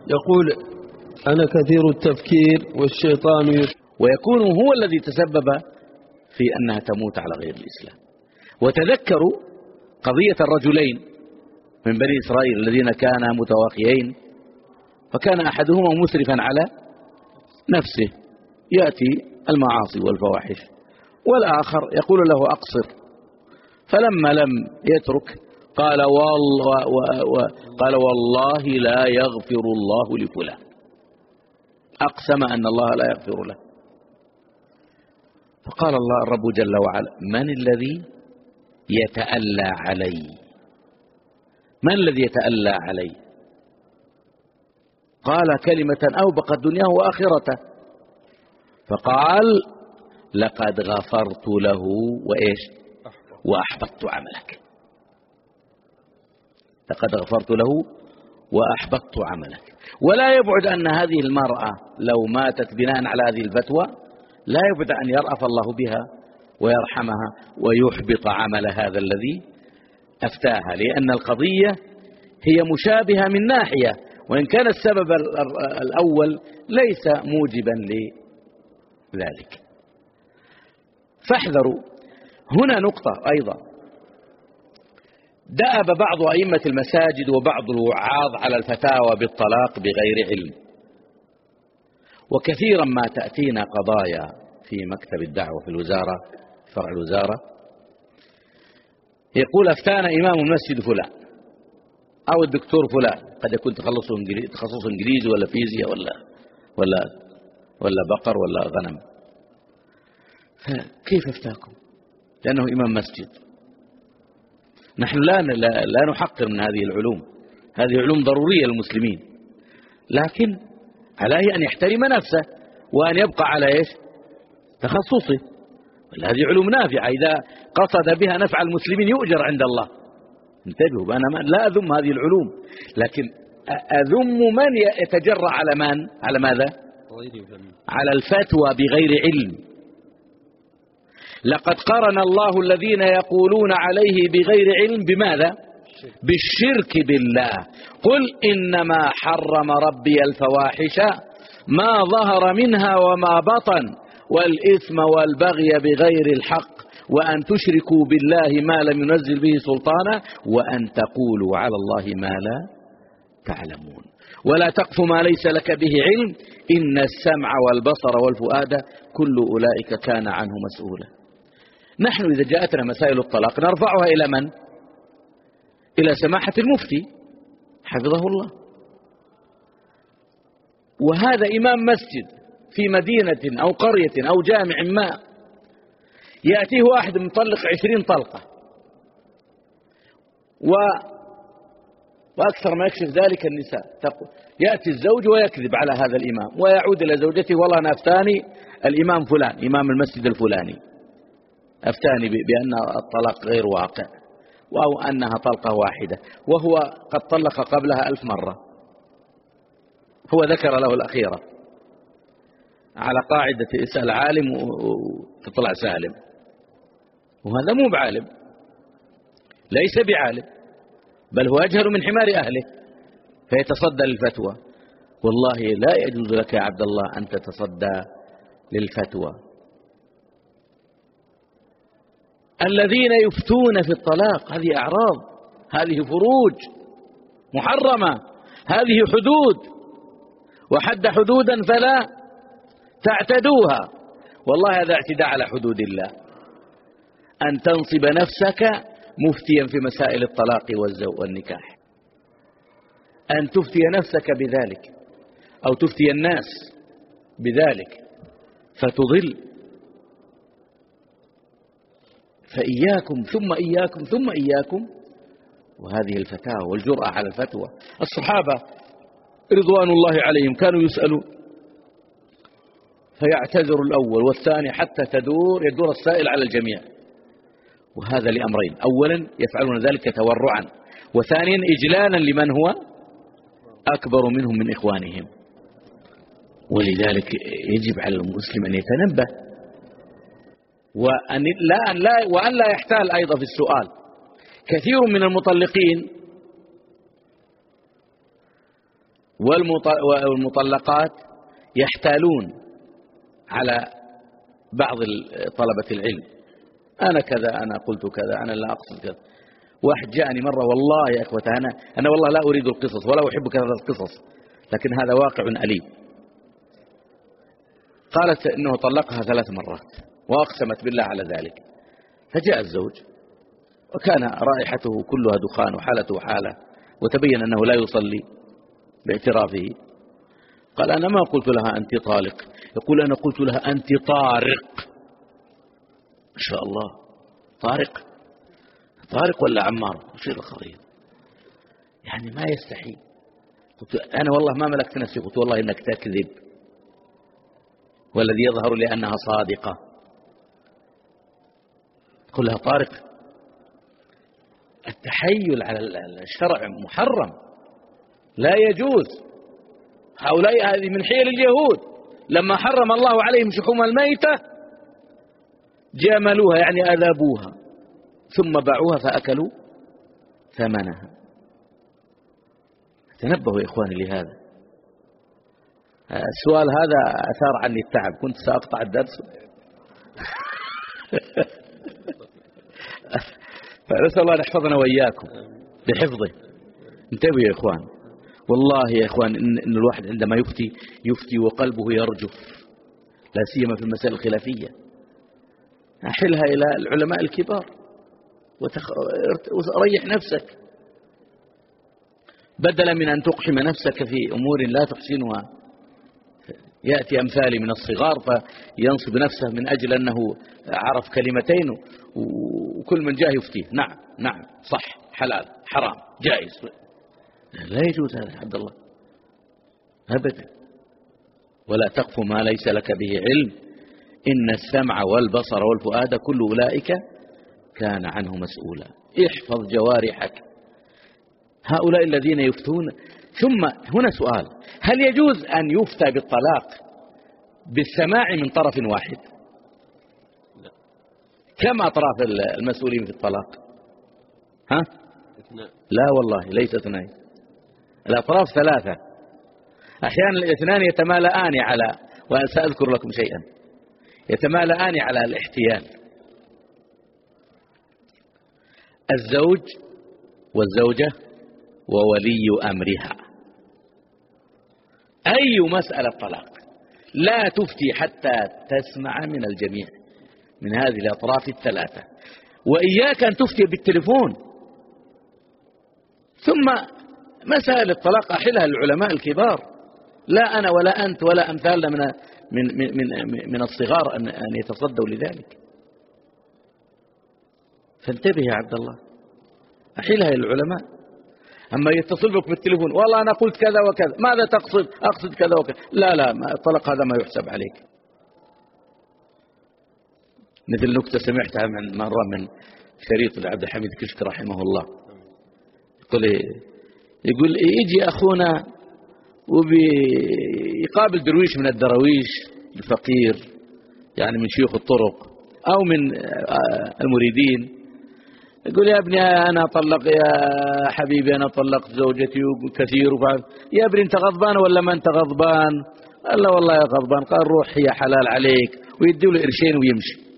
يقول: أنا كثير التفكير والشيطان ويكون هو الذي تسبب في أنها تموت على غير الإسلام. وتذكروا قضية الرجلين من بني إسرائيل الذين كانا متواخيين، فكان أحدهما مسرفا على نفسه يأتي المعاصي والفواحش، والآخر يقول له أقصر، فلما لم يترك قال والله لا يغفر الله لفلان، أقسم أن الله لا يغفر له. فقال الله الرب جل وعلا: من الذي يتألى علي؟ من الذي يتألى علي؟ قال كلمة أوبقت دنياه وآخرته، فقال: لقد غفرت له وإيش؟ وأحبطت عملك. لقد غفرت له وأحبطت عملك. ولا يبعد أن هذه المرأة لو ماتت بناء على هذه الفتوى لا يبعد أن يرأف الله بها ويرحمها ويحبط عمل هذا الذي أفتاها، لأن القضية هي مشابهة من ناحية، وإن كان السبب الأول ليس موجبا لذلك. فاحذروا. هنا نقطة أيضا: دأب بعض أئمة المساجد وبعض الوعاظ على الفتاوى بالطلاق بغير علم، وكثيرا ما تأتينا قضايا في مكتب الدعوة في الوزارة، فرع الوزارة، يقول: أفتانا إمام المسجد فلان أو الدكتور فلان، قد يكون تخصص إنجليزي ولا فيزياء ولا بقر ولا غنم، فكيف افتاكم؟ لأنه إمام مسجد. نحن لا نحقر من هذه العلوم، هذه علوم ضرورية للمسلمين، لكن عليه أن يحترم نفسه وأن يبقى على إيش؟ تخصصه. هذه علوم نافعة، إذا قصد بها نفع المسلمين يؤجر عند الله. انتبهوا، أنا لا أذم هذه العلوم، لكن أذم من يتجرأ على من؟ على ماذا؟ على الفتوى بغير علم. لقد قرن الله الذين يقولون عليه بغير علم بماذا؟ بالشرك بالله. قل إنما حرم ربي الفواحش ما ظهر منها وما بطن والإثم والبغي بغير الحق وأن تشركوا بالله ما لم ينزل به سلطانا وأن تقولوا على الله ما لا تعلمون. ولا تقف ما ليس لك به علم إن السمع والبصر والفؤاد كل أولئك كان عنه مسؤولا. نحن إذا جاءتنا مسائل الطلاق نرفعها إلى من؟ إلى سماحة المفتي حفظه الله. وهذا إمام مسجد في مدينة أو قرية أو جامع ما، يأتيه واحد مطلق 20 طلقة وأكثر ما يكشف ذلك النساء، يأتي الزوج ويكذب على هذا الإمام ويعود إلى زوجته: والله أنا أفتاني الإمام فلان إمام المسجد الفلاني أفتاني بأن الطلاق غير واقع أو أنها طلقة واحدة، وهو قد طلق قبلها 1000 مرة. هو ذكر له الأخيرة على قاعدة اسأل عالم وتطلع سالم، وهذا مو بعالم، ليس بعالم، بل هو أجهل من حمار أهله فيتصدى للفتوى. والله لا يجوز لك يا عبد الله أن تتصدى للفتوى. الذين يفتون في الطلاق هذه أعراض، هذه فروج محرمة، هذه حدود، وحد حدودا فلا تعتدوها. والله هذا اعتداء على حدود الله، أن تنصب نفسك مفتيا في مسائل الطلاق والنكاح، أن تفتي نفسك بذلك أو تفتي الناس بذلك فتضل. فإياكم ثم إياكم ثم إياكم وهذه الفتاوى والجرأة على الفتوى. الصحابة رضوان الله عليهم كانوا يسألون فيعتذر الأول والثاني حتى يدور السائل على الجميع، وهذا لأمرين: أولا يفعلون ذلك تورعا، وثانيا إجلالا لمن هو أكبر منهم من إخوانهم. ولذلك يجب على المسلم أن يتنبه وأن لا يحتال أيضا في السؤال. كثير من المطلقين والمطلقات يحتالون على بعض طلبة العلم، أنا كذا، أنا قلت كذا، أنا لا أقصد كذا. واحد جاءني مرة، والله يا أخوة أنا والله لا أريد القصص ولا أحب كثرة القصص، لكن هذا واقع أليم. قالت إنه طلقها 3 مرات وأقسمت بالله على ذلك. فجاء الزوج وكان رائحته كلها دخان وحالته حالة، وتبين أنه لا يصلي باعترافه. قال أنا ما قلت لها أنت طالق، يقول أنا قلت لها أنت طارق. ما شاء الله، طارق ولا عمار؟ شيء الخطير، يعني ما يستحي. قلت أنا والله ما ملكت نفسي، قلت والله إنك تكذب، والذي يظهر لي أنها صادقة. قل لها طارق. التحيل على الشرع محرم، لا يجوز. هؤلاء هذه من حيل اليهود، لما حرم الله عليهم شحوم الميتة جاملوها، يعني أذابوها، ثم باعوها فأكلوا ثمنها. تنبهوا يا إخواني لهذا. السؤال هذا أثار عني التعب، كنت سأقطع الدرس. فنسأل الله أن يحفظنا وإياكم بحفظه. انتبهوا يا إخوان، والله يا إخوان إن الواحد عندما يفتي وقلبه يرجف، لا سيما في المسائل الخلافية، أحلها إلى العلماء الكبار وريح نفسك، بدلا من أن تقحم نفسك في أمور لا تحسنها. يأتي أمثالي من الصغار فينصب نفسه من أجل أنه عرف كلمتين، وكل من جاء يفتيه نعم صح حلال حرام جائز. لا يجوز هذا يا عبد الله أبدا. ولا تقف ما ليس لك به علم، إن السمع والبصر والفؤاد كل أولئك كان عنه مسؤولا. احفظ جوارحك. هؤلاء الذين يفتون. ثم هنا سؤال، هل يجوز أن يفتى بالطلاق بالسماع من طرف واحد؟ كم أطراف المسؤولين في الطلاق؟ ها؟ لا والله ليس 2، الأطراف 3. أحيانا الاثنان يتمالآن على، وسأذكر لكم شيئا، يتمالآن على الاحتيال. الزوج والزوجة وولي أمرها. أي مسألة طلاق لا تفتي حتى تسمع من الجميع من هذه الأطراف 3. وإياك أن تفتي بالتليفون. ثم مسائل الطلاق أحلها العلماء الكبار، لا أنا ولا أنت ولا أمثالنا من الصغار أن يتصدوا لذلك. فانتبه يا عبد الله، أحلها العلماء. أما يتصل بك بالتليفون، والله أنا قلت كذا وكذا، ماذا تقصد؟ أقصد كذا وكذا. لا الطلاق هذا ما يحسب عليك. مثل نكتة سمعتها من مرة من شريط لعبد الحميد كشك رحمه الله، يقول يجي أخونا وبيقابل درويش من الدرويش الفقير، يعني من شيوخ الطرق أو من المريدين، يقول يا ابني أنا طلق، يا حبيبي أنا طلقت زوجتي وكثير، يا ابني أنت غضبان ولا ما أنت غضبان؟ قال لا والله يا غضبان. قال روح هي حلال عليك، ويديه له قرشين ويمشي.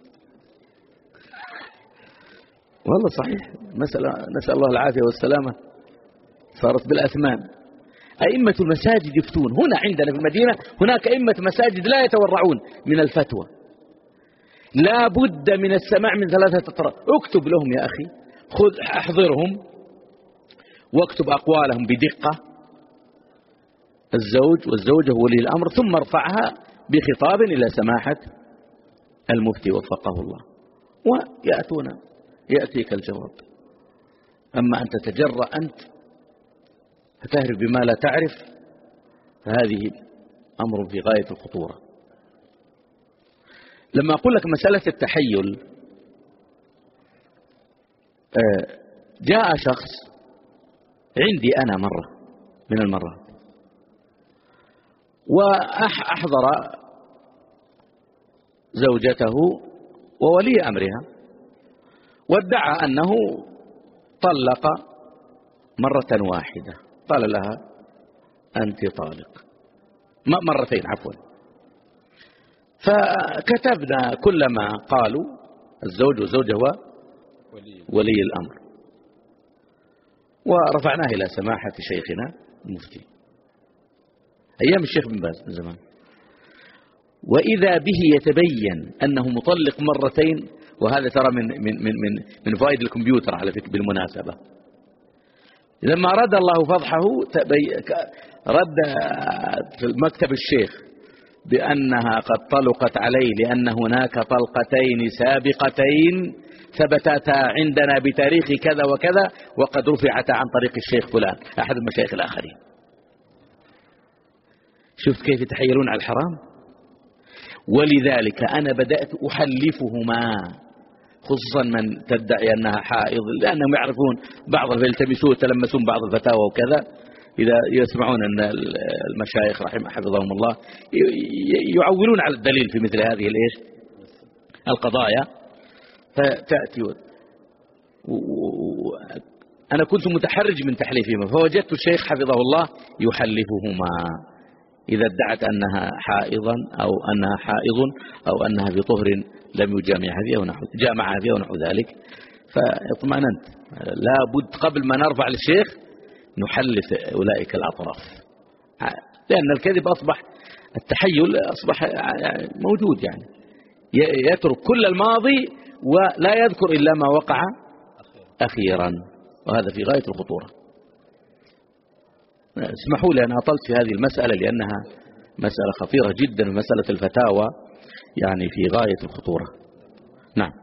والله صحيح، نسأل الله العافية والسلامة، صارت بالأثمان. أئمة المساجد يفتون. هنا عندنا في المدينة هناك أئمة مساجد لا يتورعون من الفتوى، لا بد من السماع من 3 أطراف. اكتب لهم يا أخي، احضرهم واكتب أقوالهم بدقة، الزوج والزوجة ولي الأمر، ثم ارفعها بخطاب إلى سماحة المفتي وفقه الله، يأتيك الجواب. أما أن تتجرأ أنت فتهرب بما لا تعرف، فهذه أمر في غاية الخطورة. لما أقول لك مسألة التحيل، جاء شخص عندي أنا مرة من المرات وأحضر زوجته وولي أمرها، وادعى أنه طلق مرة واحدة. قال لها أنت طالق، مرتين عفوا. فكتبنا كل ما قالوا الزوج والزوجة وولي الأمر، ورفعناه إلى سماحة شيخنا المفتي أيام الشيخ بن باز من زمان. وإذا به يتبين أنه مطلق مرتين، وهذا ترى من فوائد الكمبيوتر على فكرة بالمناسبة. لما رد الله فضحه رد في مكتب الشيخ بأنها قد طلقت عليه لأن هناك طلقتين سابقتين ثبتتا عندنا بتاريخ كذا وكذا، وقد رفعتا عن طريق الشيخ فلان أحد المشايخ الآخرين. شفت كيف يتحيلون على الحرام؟ ولذلك أنا بدأت أحلفهما، خصوصا من تدعي أنها حائض، لأنهم يعرفون بعض يتلمسون بعض الفتاوى وكذا، إذا يسمعون أن المشايخ حفظهم الله يعولون على الدليل في مثل هذه القضايا. فتأتي أنا كنت متحرج من تحليفهما، فوجدت الشيخ حفظه الله يحلفهما إذا ادعت أنها حائضا أو أنها حائض أو أنها في طهر لم يجامع هذه ونحو ذلك. فاطمأننت، لا بد قبل ما نرفع للشيخ نحلف أولئك الأطراف، لأن الكذب أصبح، التحيل أصبح موجود، يعني يترك كل الماضي ولا يذكر إلا ما وقع أخيرا، وهذا في غاية الخطورة. اسمحوا لي أن أطلت في هذه المسألة لأنها مسألة خطيرة جدا، ومسألة الفتاوى يعني في غاية الخطورة. نعم.